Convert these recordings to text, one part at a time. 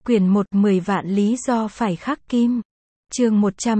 Quyển 1 10 vạn lý do phải khắc kim. Chương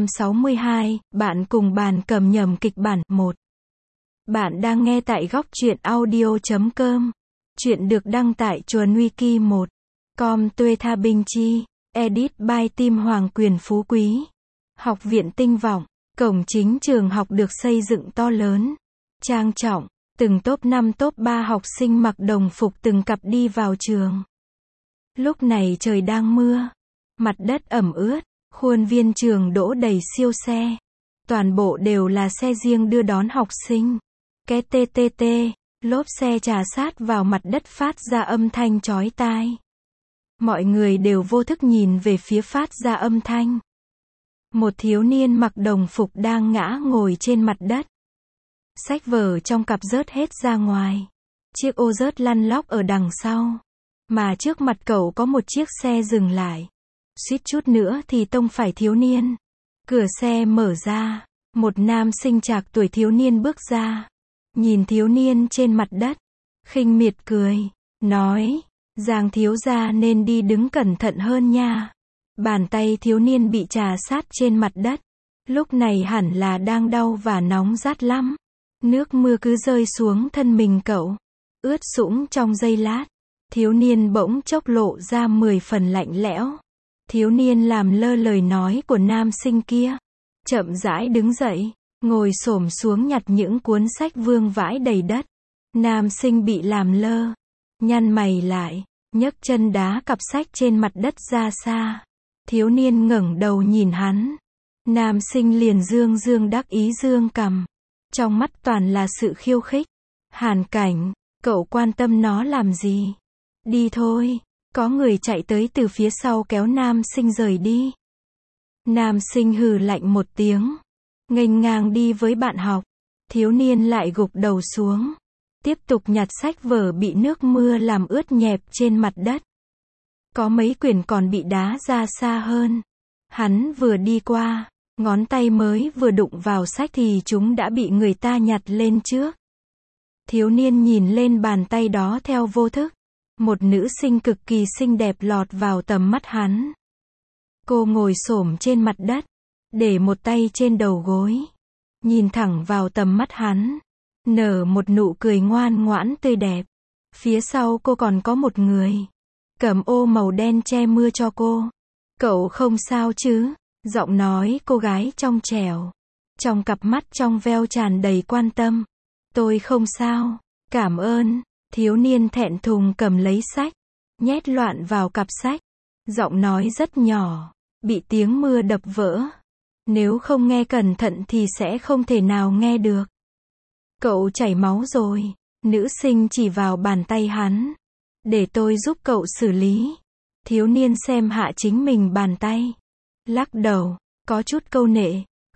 162, bạn cùng bàn cầm nhầm kịch bản 1. Bạn đang nghe tại góc truyện audio.com. Chuyện được đăng tại Chuồn Wiki 1. Com Tuê Tha Binh Chi. Edit by Tim Hoàng Quyền Phú Quý. Học viện Tinh Vọng. Cổng chính trường học được xây dựng to lớn, trang trọng. Từng top 5 top 3 học sinh mặc đồng phục từng cặp đi vào trường. Lúc này trời đang mưa, mặt đất ẩm ướt, khuôn viên trường đỗ đầy siêu xe. Toàn bộ đều là xe riêng đưa đón học sinh. Cái TTT, lốp xe chà sát vào mặt đất phát ra âm thanh chói tai. Mọi người đều vô thức nhìn về phía phát ra âm thanh. Một thiếu niên mặc đồng phục đang ngã ngồi trên mặt đất. Sách vở trong cặp rớt hết ra ngoài. Chiếc ô rớt lăn lóc ở đằng sau. Mà trước mặt cậu có một chiếc xe dừng lại. Suýt chút nữa thì tông phải thiếu niên. Cửa xe mở ra. Một nam sinh trạc tuổi thiếu niên bước ra. Nhìn thiếu niên trên mặt đất. Khinh miệt cười. Nói. Giang thiếu gia nên đi đứng cẩn thận hơn nha. Bàn tay thiếu niên bị chà sát trên mặt đất. Lúc này hẳn là đang đau và nóng rát lắm. Nước mưa cứ rơi xuống thân mình cậu. Ướt sũng trong giây lát. Thiếu niên bỗng chốc lộ ra 10 phần lạnh lẽo. Thiếu niên làm lơ lời nói của nam sinh kia. Chậm rãi đứng dậy, ngồi xổm xuống nhặt những cuốn sách vương vãi đầy đất. Nam sinh bị làm lơ, nhăn mày lại, nhấc chân đá cặp sách trên mặt đất ra xa. Thiếu niên ngẩng đầu nhìn hắn. Nam sinh liền dương dương đắc ý dương cằm. Trong mắt toàn là sự khiêu khích. Hàn Cảnh, cậu quan tâm nó làm gì? Đi thôi. Có người chạy tới từ phía sau kéo nam sinh rời đi. Nam sinh hừ lạnh một tiếng. Nghênh ngang đi với bạn học. Thiếu niên lại gục đầu xuống. Tiếp tục nhặt sách vở bị nước mưa làm ướt nhẹp trên mặt đất. Có mấy quyển còn bị đá ra xa hơn. Hắn vừa đi qua, ngón tay mới vừa đụng vào sách thì chúng đã bị người ta nhặt lên trước. Thiếu niên nhìn lên bàn tay đó theo vô thức. Một nữ sinh cực kỳ xinh đẹp lọt vào tầm mắt hắn. Cô ngồi xổm trên mặt đất, để một tay trên đầu gối, nhìn thẳng vào tầm mắt hắn, nở một nụ cười ngoan ngoãn tươi đẹp. Phía sau cô còn có một người, cầm ô màu đen che mưa cho cô. Cậu không sao chứ? Giọng nói cô gái trong trẻo, trong cặp mắt trong veo tràn đầy quan tâm. Tôi không sao, cảm ơn. Thiếu niên thẹn thùng cầm lấy sách, nhét loạn vào cặp sách. Giọng nói rất nhỏ, bị tiếng mưa đập vỡ. Nếu không nghe cẩn thận thì sẽ không thể nào nghe được. Cậu chảy máu rồi. Nữ sinh chỉ vào bàn tay hắn. Để tôi giúp cậu xử lý. Thiếu niên xem hạ chính mình bàn tay. Lắc đầu, có chút câu nệ.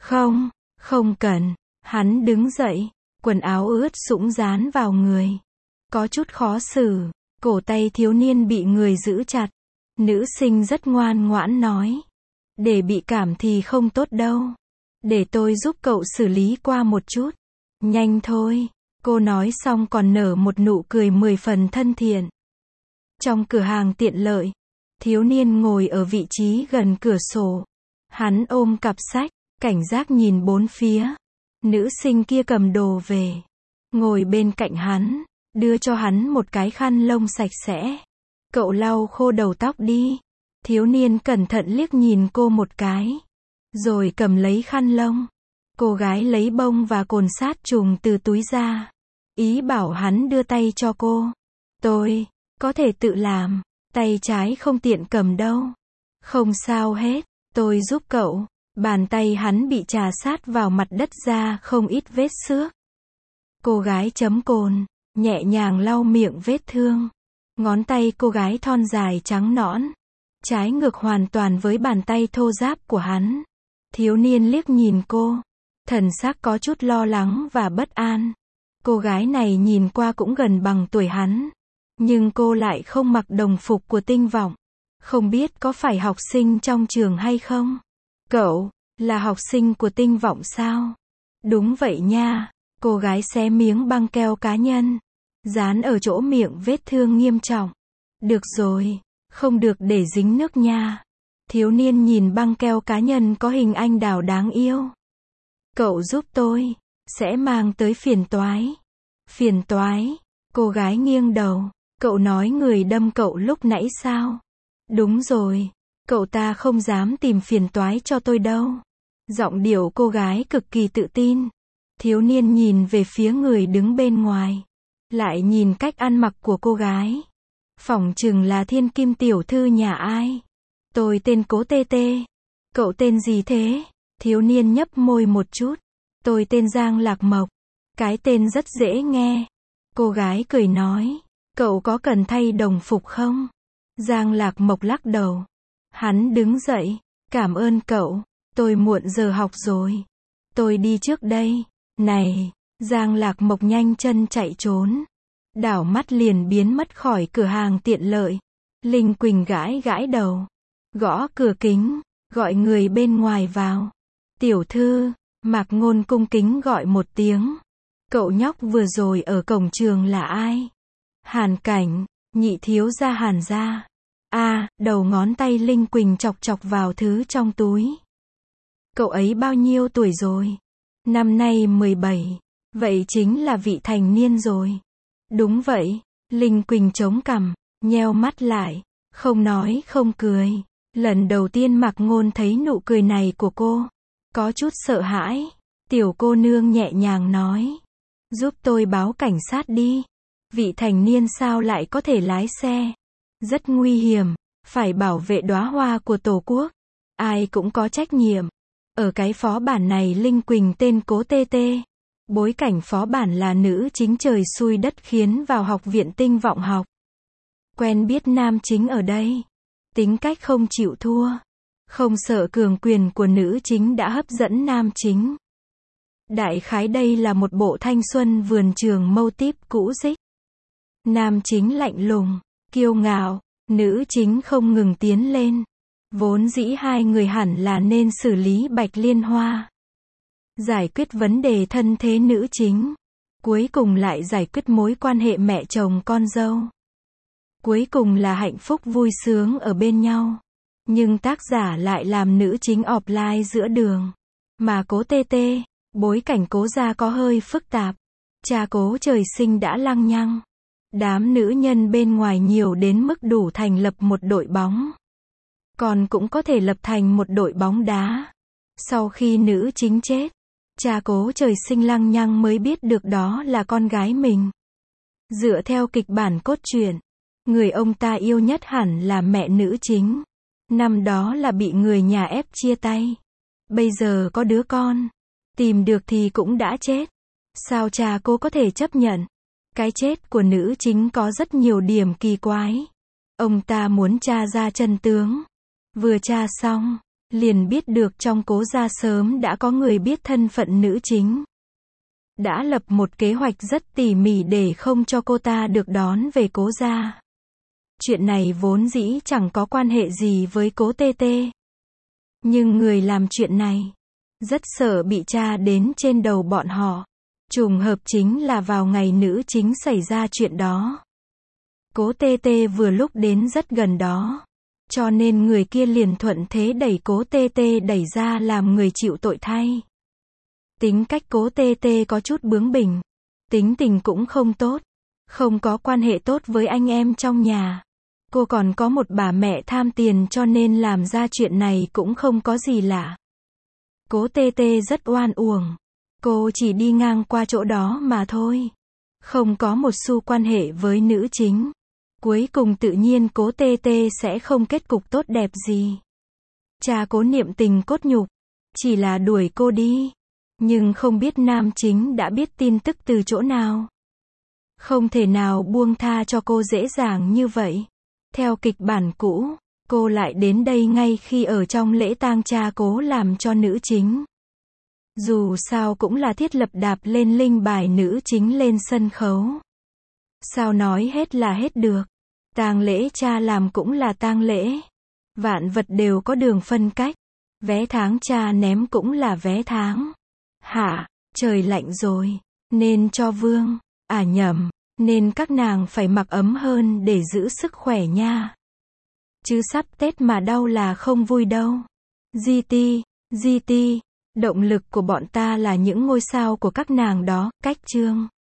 Không cần. Hắn đứng dậy, quần áo ướt sũng dán vào người. Có chút khó xử, cổ tay thiếu niên bị người giữ chặt. Nữ sinh rất ngoan ngoãn nói. Để bị cảm thì không tốt đâu. Để tôi giúp cậu xử lý qua một chút. Nhanh thôi. Cô nói xong còn nở một nụ cười 10 phần thân thiện. Trong cửa hàng tiện lợi, thiếu niên ngồi ở vị trí gần cửa sổ. Hắn ôm cặp sách, cảnh giác nhìn bốn phía. Nữ sinh kia cầm đồ về, ngồi bên cạnh hắn. Đưa cho hắn một cái khăn lông sạch sẽ. Cậu lau khô đầu tóc đi. Thiếu niên cẩn thận liếc nhìn cô một cái. Rồi cầm lấy khăn lông. Cô gái lấy bông và cồn sát trùng từ túi ra. Ý bảo hắn đưa tay cho cô. Tôi có thể tự làm. Tay trái không tiện cầm đâu. Không sao hết. Tôi giúp cậu. Bàn tay hắn bị chà sát vào mặt đất ra không ít vết xước. Cô gái chấm cồn, nhẹ nhàng lau miệng vết thương. Ngón tay cô gái thon dài trắng nõn, trái ngược hoàn toàn với bàn tay thô ráp của hắn. Thiếu niên liếc nhìn cô, thần sắc có chút lo lắng và bất an. Cô gái này nhìn qua cũng gần bằng tuổi hắn, nhưng cô lại không mặc đồng phục của Tinh Vọng. Không biết có phải học sinh trong trường hay không? Cậu là học sinh của Tinh Vọng sao? Đúng vậy nha. Cô gái xé miếng băng keo cá nhân, dán ở chỗ miệng vết thương nghiêm trọng. Được rồi, Không được để dính nước nha. Thiếu niên nhìn băng keo cá nhân có hình anh đào đáng yêu. Cậu giúp tôi, sẽ mang tới phiền toái. Phiền toái, cô gái nghiêng đầu. Cậu nói người đâm cậu lúc nãy sao? Đúng rồi, cậu ta không dám tìm phiền toái cho tôi đâu. Giọng điệu cô gái cực kỳ tự tin. Thiếu niên nhìn về phía người đứng bên ngoài. Lại nhìn cách ăn mặc của cô gái. Phỏng chừng là thiên kim tiểu thư nhà ai. Tôi tên Cố Tê Tê. Cậu tên gì thế? Thiếu niên nhấp môi một chút. Tôi tên Giang Lạc Mộc. Cái tên rất dễ nghe. Cô gái cười nói. Cậu có cần thay đồng phục không? Giang Lạc Mộc lắc đầu. Hắn đứng dậy. Cảm ơn cậu. Tôi muộn giờ học rồi. Tôi đi trước đây. Này, Giang Lạc Mộc nhanh chân chạy trốn. Đảo mắt liền biến mất khỏi cửa hàng tiện lợi. Linh Quỳnh gãi gãi đầu. Gõ cửa kính, gọi người bên ngoài vào. Tiểu thư, Mạc Ngôn cung kính gọi một tiếng. Cậu nhóc vừa rồi ở cổng trường là ai? Hàn Cảnh, nhị thiếu gia Hàn gia. Đầu ngón tay Linh Quỳnh chọc chọc vào thứ trong túi. Cậu ấy bao nhiêu tuổi rồi? Năm nay 17. Vậy chính là vị thành niên rồi. Đúng vậy. Linh Quỳnh chống cằm, nheo mắt lại. Không nói không cười. Lần đầu tiên Mạc Ngôn thấy nụ cười này của cô. Có chút sợ hãi. Tiểu cô nương nhẹ nhàng nói. Giúp tôi báo cảnh sát đi. Vị thành niên sao lại có thể lái xe? Rất nguy hiểm. Phải bảo vệ đóa hoa của Tổ quốc. Ai cũng có trách nhiệm. Ở cái phó bản này Linh Quỳnh tên Cố Tê Tê. Bối cảnh phó bản là nữ chính trời xui đất khiến vào học viện tinh vọng học. Quen biết nam chính ở đây. Tính cách không chịu thua. Không sợ cường quyền của nữ chính đã hấp dẫn nam chính. Đại khái đây là một bộ thanh xuân vườn trường mâu típ cũ dích. Nam chính lạnh lùng, kiêu ngạo, nữ chính không ngừng tiến lên. Vốn dĩ hai người hẳn là nên xử lý Bạch Liên Hoa. Giải quyết vấn đề thân thế nữ chính. Cuối cùng lại giải quyết mối quan hệ mẹ chồng con dâu. Cuối cùng là hạnh phúc vui sướng ở bên nhau. Nhưng tác giả lại làm nữ chính offline giữa đường. Mà Cố Tê Tê, bối cảnh Cố gia có hơi phức tạp. Cha Cố trời sinh đã lăng nhăng. Đám nữ nhân bên ngoài nhiều đến mức đủ thành lập một đội bóng. Còn cũng có thể lập thành một đội bóng đá. Sau khi nữ chính chết, cha Cố trời sinh lăng nhăng mới biết được đó là con gái mình. Dựa theo kịch bản cốt truyện, người ông ta yêu nhất hẳn là mẹ nữ chính. Năm đó là bị người nhà ép chia tay. Bây giờ có đứa con. Tìm được thì cũng đã chết. Sao cha cô có thể chấp nhận? Cái chết của nữ chính có rất nhiều điểm kỳ quái. Ông ta muốn tra ra chân tướng. Vừa tra xong, liền biết được trong Cố gia sớm đã có người biết thân phận nữ chính. Đã lập một kế hoạch rất tỉ mỉ để không cho cô ta được đón về Cố gia. Chuyện này vốn dĩ chẳng có quan hệ gì với Cố Tê Tê. Nhưng người làm chuyện này rất sợ bị tra đến trên đầu bọn họ. Trùng hợp chính là vào ngày nữ chính xảy ra chuyện đó. Cố Tê Tê vừa lúc đến rất gần đó. Cho nên người kia liền thuận thế đẩy Cố Tê Tê đẩy ra làm người chịu tội thay. Tính cách Cố Tê Tê có chút bướng bỉnh. Tính tình cũng không tốt. Không có quan hệ tốt với anh em trong nhà. Cô còn có một bà mẹ tham tiền cho nên làm ra chuyện này cũng không có gì lạ. Cố Tê Tê rất oan uổng. Cô chỉ đi ngang qua chỗ đó mà thôi. Không có một xu quan hệ với nữ chính. Cuối cùng tự nhiên Cố Tê Tê sẽ không kết cục tốt đẹp gì. Cha Cố niệm tình cốt nhục. Chỉ là đuổi cô đi. Nhưng không biết nam chính đã biết tin tức từ chỗ nào. Không thể nào buông tha cho cô dễ dàng như vậy. Theo kịch bản cũ, cô lại đến đây ngay khi ở trong lễ tang cha Cố làm cho nữ chính. Dù sao cũng là thiết lập đạp lên linh bài nữ chính lên sân khấu. Sao nói hết là hết được. Tang lễ cha làm cũng là tang lễ. Vạn vật đều có đường phân cách. Vé tháng cha ném cũng là vé tháng. Hả, trời lạnh rồi. Nên cho vương. Nhầm. Nên các nàng phải mặc ấm hơn để giữ sức khỏe nha. chứ sắp Tết mà đau là không vui đâu. GT, động lực của bọn ta là những ngôi sao của các nàng đó, cách chương.